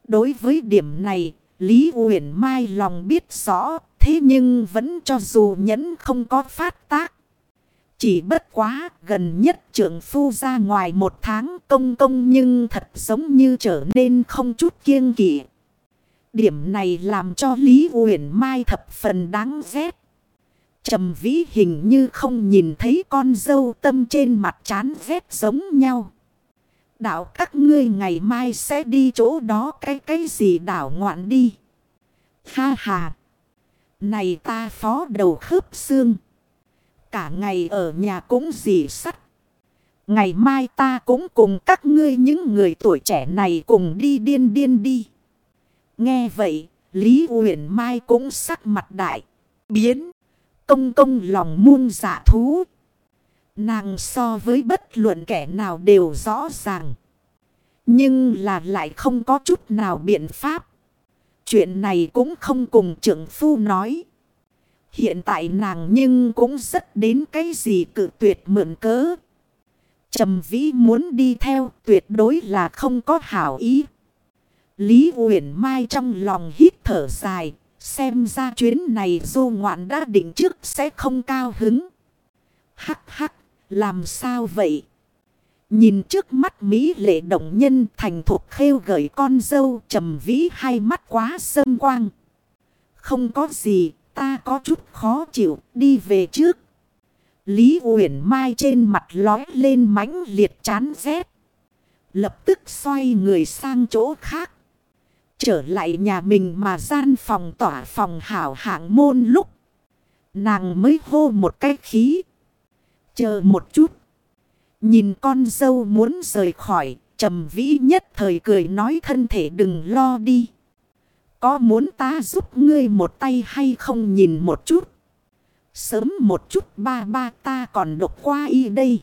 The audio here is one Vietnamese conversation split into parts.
Đối với điểm này, Lý Uyển Mai lòng biết rõ, thế nhưng vẫn cho dù nhẫn không có phát tác. Chỉ bất quá gần nhất trượng phu ra ngoài 1 tháng công công nhưng thật giống như trở nên không chút kiêng kỵ. Điểm này làm cho Lý Uyển Mai thập phần đáng ghét. Trầm Vĩ hình như không nhìn thấy con dâu tâm trên mặt chán ghét giống nhau. Đạo các ngươi ngày mai sẽ đi chỗ đó cái gì đảo ngoạn đi. Ha ha. Này ta phó đầu khớp xương. Cả ngày ở nhà cũng dì sắt. Ngày mai ta cũng cùng các ngươi những người tuổi trẻ này cùng đi điên điên đi. Nghe vậy, Lý Uyển Mai cũng sắc mặt đại biến. Công công lòng muôn dạ thú. Nàng so với bất luận kẻ nào đều rõ ràng. Nhưng là lại không có chút nào biện pháp. Chuyện này cũng không cùng trưởng phu nói. Hiện tại nàng nhưng cũng rất đến cái gì cự tuyệt mượn cớ. Trầm Vĩ muốn đi theo tuyệt đối là không có hảo ý. Lý Uyển Mai trong lòng hít thở dài. Xem ra chuyến này du ngoạn đã định trước sẽ không cao hứng. Hắc hắc, làm sao vậy? Nhìn trước mắt mỹ lệ động nhân thành thục khêu gợi con dâu Trầm Vĩ hai mắt quá sâm quang. Không có gì, ta có chút khó chịu, đi về trước. Lý Uyển Mai trên mặt lói lên mãnh liệt chán ghét. Lập tức xoay người sang chỗ khác. Trở lại nhà mình mà gian phòng tỏa phòng hảo hạng môn lúc. Nàng mới hô một cái khí. Chờ một chút. Nhìn con dâu muốn rời khỏi. Trầm Vĩ nhất thời cười nói thân thể đừng lo đi. Có muốn ta giúp ngươi một tay hay không nhìn một chút. Sớm một chút ba ba ta còn độc qua y đây.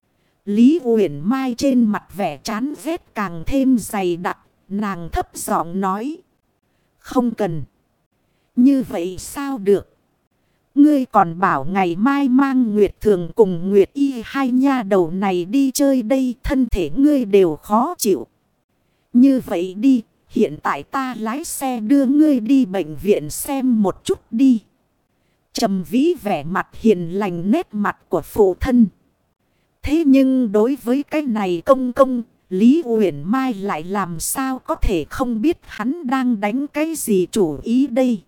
Lý Uyển Mai trên mặt vẻ chán ghét càng thêm dày đặc. Nàng thấp giọng nói. Không cần. Như vậy sao được. Ngươi còn bảo ngày mai mang Nguyệt Thường cùng Nguyệt Y hai nha đầu này đi chơi đây. Thân thể ngươi đều khó chịu. Như vậy đi. Hiện tại ta lái xe đưa ngươi đi bệnh viện xem một chút đi. Trầm Vĩ vẻ mặt hiền lành nét mặt của phụ thân. Thế nhưng đối với cái này công công. Lý Uyển Mai lại làm sao có thể không biết hắn đang đánh cái gì chủ ý đây.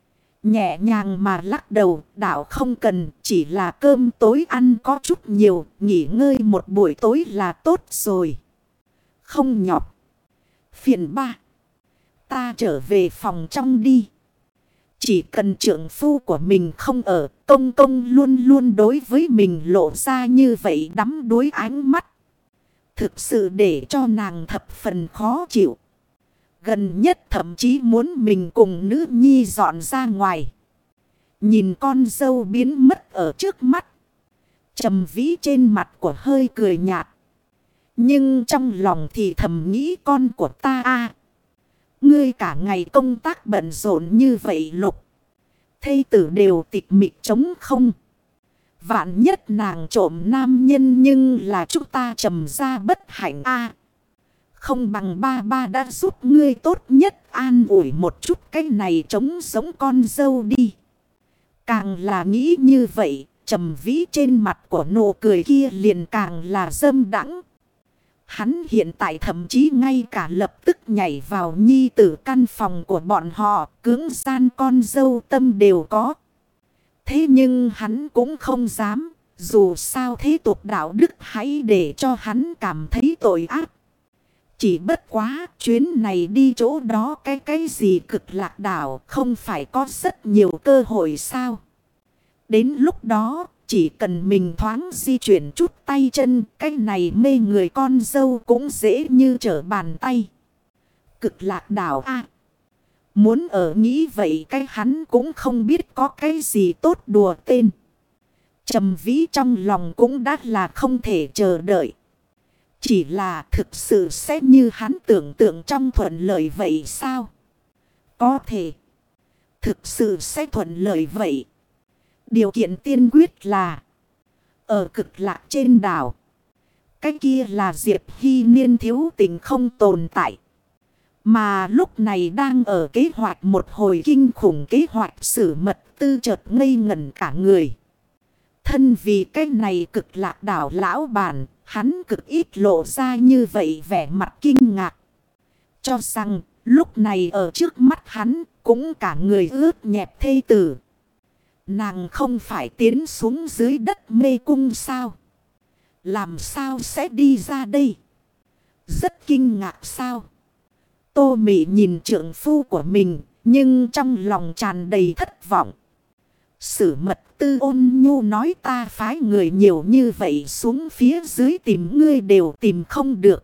Nhẹ nhàng mà lắc đầu, đạo không cần, chỉ là cơm tối ăn có chút nhiều, nghỉ ngơi một buổi tối là tốt rồi. Không nhọc. Phiền ba. Ta trở về phòng trong đi. Chỉ cần trượng phu của mình không ở, công công luôn luôn đối với mình lộ ra như vậy đắm đuối ánh mắt. Thực sự để cho nàng thập phần khó chịu. Gần nhất thậm chí muốn mình cùng nữ nhi dọn ra ngoài. Nhìn con dâu biến mất ở trước mắt. Trầm Vĩ trên mặt của hơi cười nhạt. Nhưng trong lòng thì thầm nghĩ con của ta a, ngươi cả ngày công tác bận rộn như vậy Lục. Thê tử đều tịch mịch trống không. Vạn nhất nàng trộm nam nhân nhưng là chúng ta Trầm ra bất hạnh a. Không bằng ba ba đã giúp ngươi tốt nhất an ủi một chút cái này trống giống con dâu đi. Càng là nghĩ như vậy, Trầm Vĩ trên mặt của nụ cười kia liền càng là dâm đãng. Hắn hiện tại thậm chí ngay cả lập tức nhảy vào nhi tử căn phòng của bọn họ, cưỡng gian con dâu tâm đều có. Thế nhưng hắn cũng không dám, dù sao thế tục đạo đức hãy để cho hắn cảm thấy tội ác. Chỉ bất quá chuyến này đi chỗ đó cái gì cực lạc đảo không phải có rất nhiều cơ hội sao. Đến lúc đó chỉ cần mình thoáng di chuyển chút tay chân, cái này mê người con dâu cũng dễ như trở bàn tay. Cực lạc đảo a, muốn ở nghĩ vậy cái hắn cũng không biết có cái gì tốt đùa tên. Trầm Vĩ trong lòng cũng đã là không thể chờ đợi. Chỉ là thực sự sẽ như hắn tưởng tượng trong thuận lợi vậy sao? Có thể. Thực sự sẽ thuận lợi vậy. Điều kiện tiên quyết là ở cực lạc trên đảo. Cái kia là Diệp Hy Niên thiếu tình không tồn tại. Mà lúc này đang ở kế hoạch một hồi kinh khủng kế hoạch Sử Mật Tư chợt ngây ngẩn cả người. Thân vì cái này cực lạc đảo lão bản, hắn cực ít lộ ra như vậy vẻ mặt kinh ngạc. Cho rằng lúc này ở trước mắt hắn cũng cả người ướt nhẹp thê tử. Nàng không phải tiến xuống dưới đất mê cung sao? Làm sao sẽ đi ra đây? Rất kinh ngạc sao? Tô Mị nhìn trượng phu của mình, nhưng trong lòng tràn đầy thất vọng. Sử Mật Tư ôn nhu nói ta phái người nhiều như vậy xuống phía dưới tìm ngươi đều tìm không được.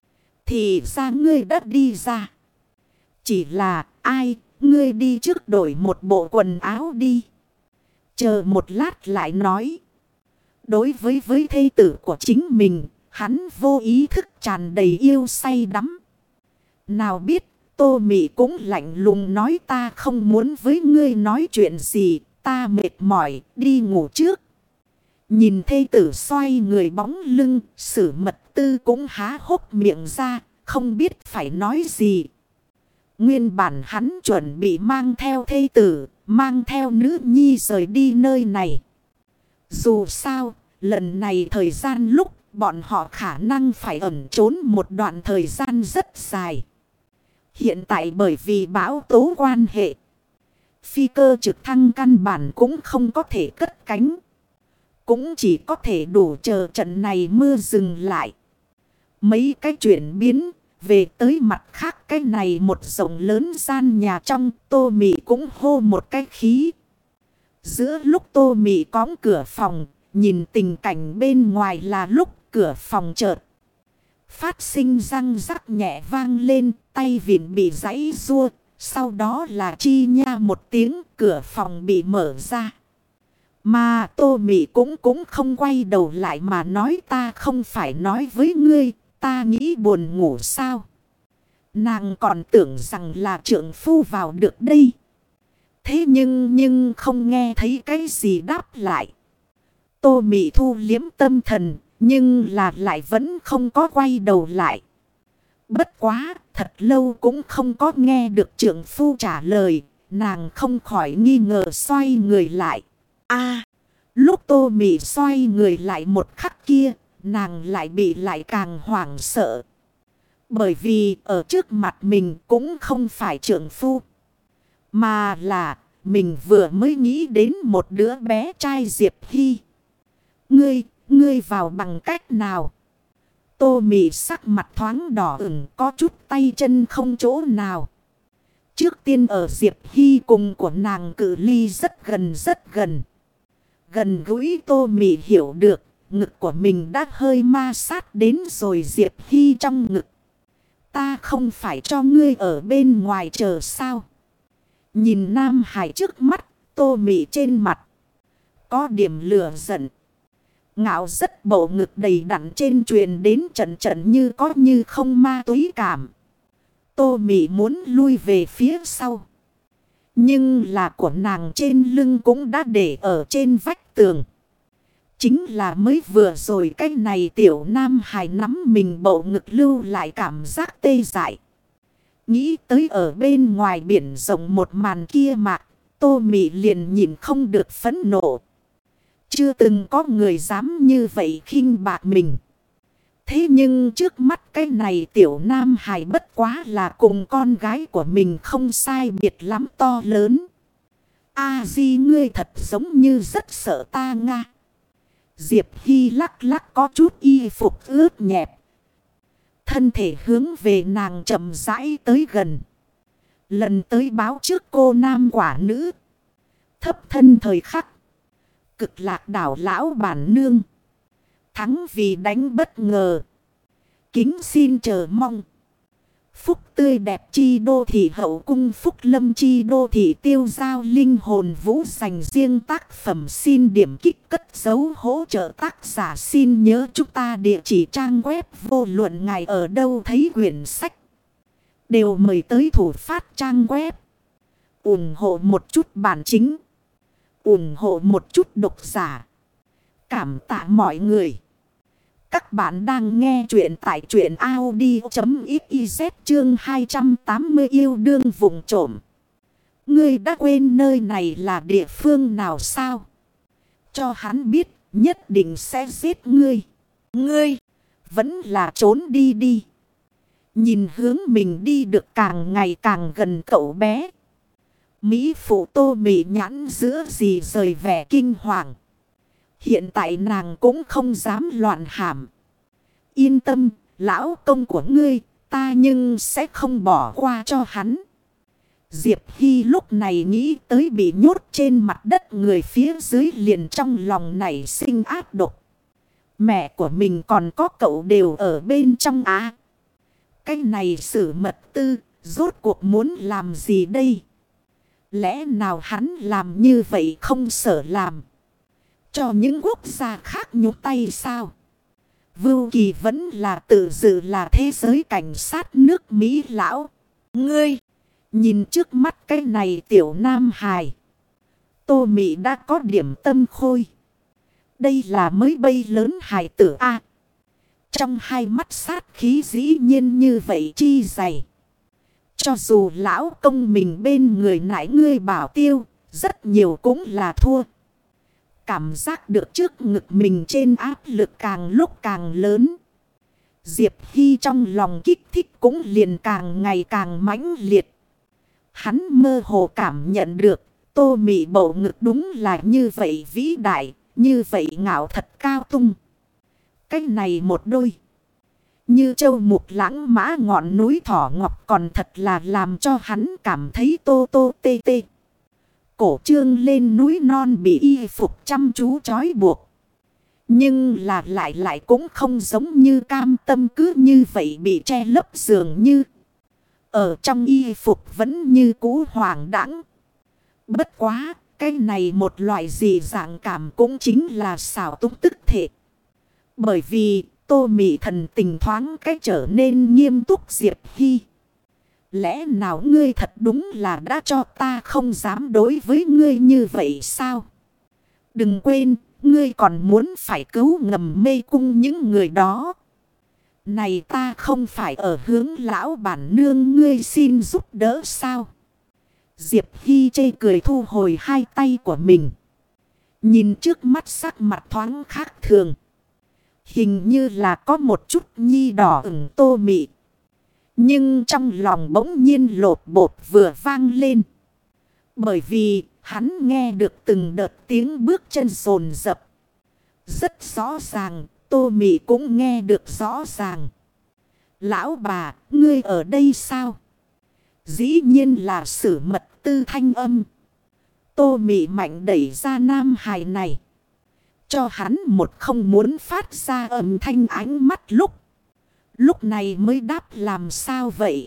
Thì ra ngươi đã đi ra. Chỉ là ai, ngươi đi trước đổi một bộ quần áo đi. Chờ một lát lại nói. Đối với thê tử của chính mình, hắn vô ý thức tràn đầy yêu say đắm. Nào biết, Tô Mị cũng lạnh lùng nói ta không muốn với ngươi nói chuyện gì, ta mệt mỏi, đi ngủ trước. Nhìn thê tử xoay người bóng lưng, Sử Mật Tư cũng há hốc miệng ra, không biết phải nói gì. Nguyên bản hắn chuẩn bị mang theo thê tử, mang theo nữ nhi rời đi nơi này. Dù sao, lần này thời gian lúc bọn họ khả năng phải ẩn trốn một đoạn thời gian rất dài. Hiện tại bởi vì bão tố quan hệ, phi cơ trực thăng căn bản cũng không có thể cất cánh. Cũng chỉ có thể đủ chờ trận này mưa dừng lại. Mấy cái chuyển biến về tới mặt khác cái này một rộng lớn gian nhà trong Tô Mị cũng hô một cái khí. Giữa lúc Tô Mị cõng cửa phòng, nhìn tình cảnh bên ngoài là lúc cửa phòng chợt phát sinh răng rắc nhẹ vang lên, tay vịn bị giãy giụa, sau đó là chi nha một tiếng, cửa phòng bị mở ra. Mà Tô Mị cũng không quay đầu lại mà nói ta không phải nói với ngươi, ta nghĩ buồn ngủ sao? Nàng còn tưởng rằng là trượng phu vào được đây. Thế nhưng không nghe thấy cái gì đáp lại. Tô Mị thu liếm tâm thần, nhưng là lại vẫn không có quay đầu lại. Bất quá, thật lâu cũng không có nghe được trượng phu trả lời, nàng không khỏi nghi ngờ xoay người lại. Lúc Tô Mị xoay người lại một khắc kia, nàng lại bị lại càng hoảng sợ. Bởi vì ở trước mặt mình cũng không phải trượng phu, mà là mình vừa mới nghĩ đến một đứa bé trai Diệp Hy. Ngươi vào bằng cách nào? Tô Mị sắc mặt thoáng đỏ ửng, có chút tay chân không chỗ nào. Trước tiên ở Diệp Hy cùng của nàng cự ly rất gần. Gần gũi Tô Mị hiểu được, ngực của mình đã hơi ma sát đến rồi Diệp Hy trong ngực. Ta không phải cho ngươi ở bên ngoài chờ sao? Nhìn Nam Hải trước mắt, Tô Mị trên mặt có điểm lửa giận. Ngạo rất bộ ngực đầy đặn trên truyền đến trận như có như không ma túy cảm. Tô Mị muốn lui về phía sau. Nhưng là của nàng trên lưng cũng đã để ở trên vách tường. Chính là mới vừa rồi cái này tiểu Nam Hải nắm mình bộ ngực lưu lại cảm giác tê dại. Nghĩ tới ở bên ngoài biển rộng một màn kia mạc, Tô Mị liền nhìn không được phẫn nộ. Chưa từng có người dám như vậy khinh bạc mình. Thế nhưng trước mắt cái này tiểu Nam Hải bất quá là cùng con gái của mình không sai biệt lắm to lớn. A-di ngươi thật giống như rất sợ ta nga. Diệp Hy lắc lắc có chút y phục ướt nhẹp. Thân thể hướng về nàng chậm rãi tới gần. Lần tới báo trước cô nam quả nữ. Thấp thân thời khắc. Cực lạc đảo lão bản nương. Thắng vì đánh bất ngờ. Kính xin chờ mong. Phúc tươi đẹp chi đô thị hậu cung, phúc lâm chi đô thị tiêu giao linh hồn vũ, dành riêng tác phẩm xin điểm kích cất dấu hỗ trợ tác giả. Xin nhớ chúng ta địa chỉ trang web vô luận ngài ở đâu thấy quyển sách đều mời tới thủ phát trang web. Ủng hộ một chút bản chính, ủng hộ một chút độc giả. Cảm tạ mọi người. Các bạn đang nghe chuyện tại truyện audio.xyz chương 280 yêu đương vụng trộm. Ngươi đã quên nơi này là địa phương nào sao? Cho hắn biết nhất định sẽ giết ngươi. Ngươi vẫn là trốn đi đi. Nhìn hướng mình đi được càng ngày càng gần cậu bé. Mỹ phụ Tô Mị nhãn giữa gì rời vẻ kinh hoàng. Hiện tại nàng cũng không dám loạn hàm. Yên tâm, lão công của ngươi, ta nhưng sẽ không bỏ qua cho hắn. Diệp Hy lúc này nghĩ tới bị nhốt trên mặt đất người phía dưới liền trong lòng nảy sinh ác độc. Mẹ của mình còn có cậu đều ở bên trong á. Cái này Sử Mật Tư, rốt cuộc muốn làm gì đây? Lẽ nào hắn làm như vậy không sợ làm? Cho những quốc gia khác nhúc tay sao? Vưu Kỳ vẫn là tự dự là thế giới cảnh sát nước Mỹ lão. Ngươi, nhìn trước mắt cái này tiểu nam hài. Tô Mị đã có điểm tâm khôi. Đây là mới bay lớn hài tử A. Trong hai mắt sát khí dĩ nhiên như vậy chi dày. Cho dù lão công mình bên người nãy ngươi bảo tiêu, rất nhiều cũng là thua. Cảm giác được trước ngực mình trên áp lực càng lúc càng lớn. Diệp Hy trong lòng kích thích cũng liền càng ngày càng mãnh liệt. Hắn mơ hồ cảm nhận được Tô Mị bầu ngực đúng là như vậy vĩ đại, như vậy ngạo thật cao tung. Cái này một đôi. Như châu mục lãng mã ngọn núi thỏ ngọc còn thật là làm cho hắn cảm thấy tô tô tê tê. Cổ trương lên núi non bị y phục chăm chú trói buộc. Nhưng là lại cũng không giống như cam tâm cứ như vậy bị che lấp dường như. Ở trong y phục vẫn như cũ hoàng đãng. Bất quá, cái này một loại dị dạng cảm cũng chính là xảo túng tức thể. Bởi vì Tô Mị thần tình thoáng cách trở nên nghiêm túc. Diệp Hy, lẽ nào ngươi thật đúng là đã cho ta không dám đối với ngươi như vậy sao? Đừng quên, ngươi còn muốn phải cứu Ngầm Mê Cung những người đó. Này ta không phải ở hướng lão bản nương ngươi xin giúp đỡ sao? Diệp Hy chê cười thu hồi hai tay của mình. Nhìn trước mắt sắc mặt thoáng khác thường. Hình như là có một chút nhi đỏ ửng Tô Mị. Nhưng trong lòng bỗng nhiên lột bột vừa vang lên. Bởi vì hắn nghe được từng đợt tiếng bước chân rồn rập. Rất rõ ràng, Tô Mị cũng nghe được rõ ràng. Lão bà, ngươi ở đây sao? Dĩ nhiên là Sử Mật Tư thanh âm. Tô Mị mạnh đẩy ra nam hài này. Cho hắn một không muốn phát ra âm thanh ánh mắt lúc. Lúc này mới đáp làm sao vậy?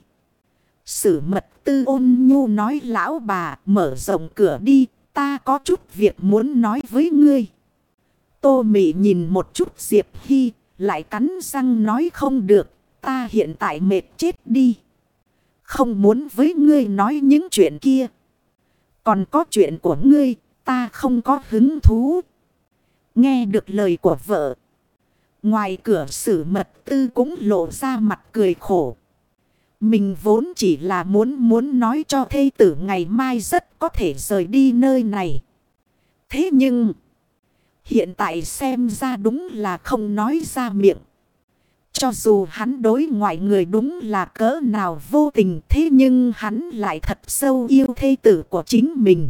Sử Mật Tư ôn nhu nói lão bà mở rộng cửa đi. Ta có chút việc muốn nói với ngươi. Tô Mị nhìn một chút Diệp Hy. Lại cắn răng nói không được. Ta hiện tại mệt chết đi. Không muốn với ngươi nói những chuyện kia. Còn có chuyện của ngươi. Ta không có hứng thú. Nghe được lời của vợ. Ngoài cửa Sử Mật Tư cũng lộ ra mặt cười khổ. Mình vốn chỉ là muốn nói cho thê tử ngày mai rất có thể rời đi nơi này. Thế nhưng hiện tại xem ra đúng là không nói ra miệng. Cho dù hắn đối ngoại người đúng là cỡ nào vô tình, thế nhưng hắn lại thật sâu yêu thê tử của chính mình.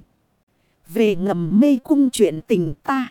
Về Ngầm Mê Cung chuyện tình ta.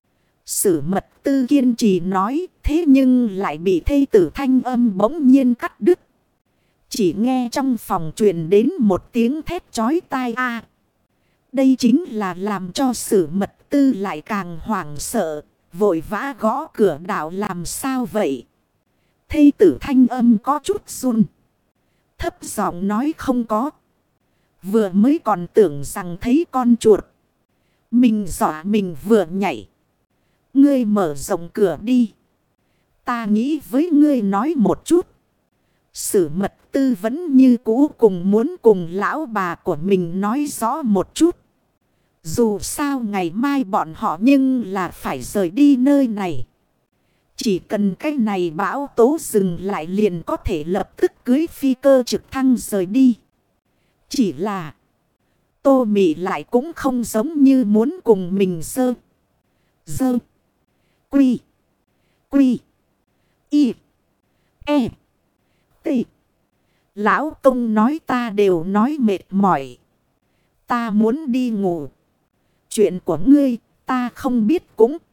Sử Mật Tư kiên trì nói, thế nhưng lại bị thê tử thanh âm bỗng nhiên cắt đứt. Chỉ nghe trong phòng truyền đến một tiếng thét chói tai a. Đây chính là làm cho Sử Mật Tư lại càng hoảng sợ, vội vã gõ cửa đạo làm sao vậy? Thê tử thanh âm có chút run. Thấp giọng nói không có. Vừa mới còn tưởng rằng thấy con chuột. Mình dọa mình vừa nhảy. Ngươi mở rộng cửa đi. Ta nghĩ với ngươi nói một chút. Sử Mật Tư vẫn như cũ cùng muốn cùng lão bà của mình nói rõ một chút. Dù sao ngày mai bọn họ nhưng là phải rời đi nơi này. Chỉ cần cái này bão tố dừng lại liền có thể lập tức cưới phi cơ trực thăng rời đi. Chỉ là Tô Mị lại cũng không giống như muốn cùng mình dơ. Quy. Y. E. T. Lão công nói ta đều nói mệt mỏi. Ta muốn đi ngủ. Chuyện của ngươi ta không biết cũng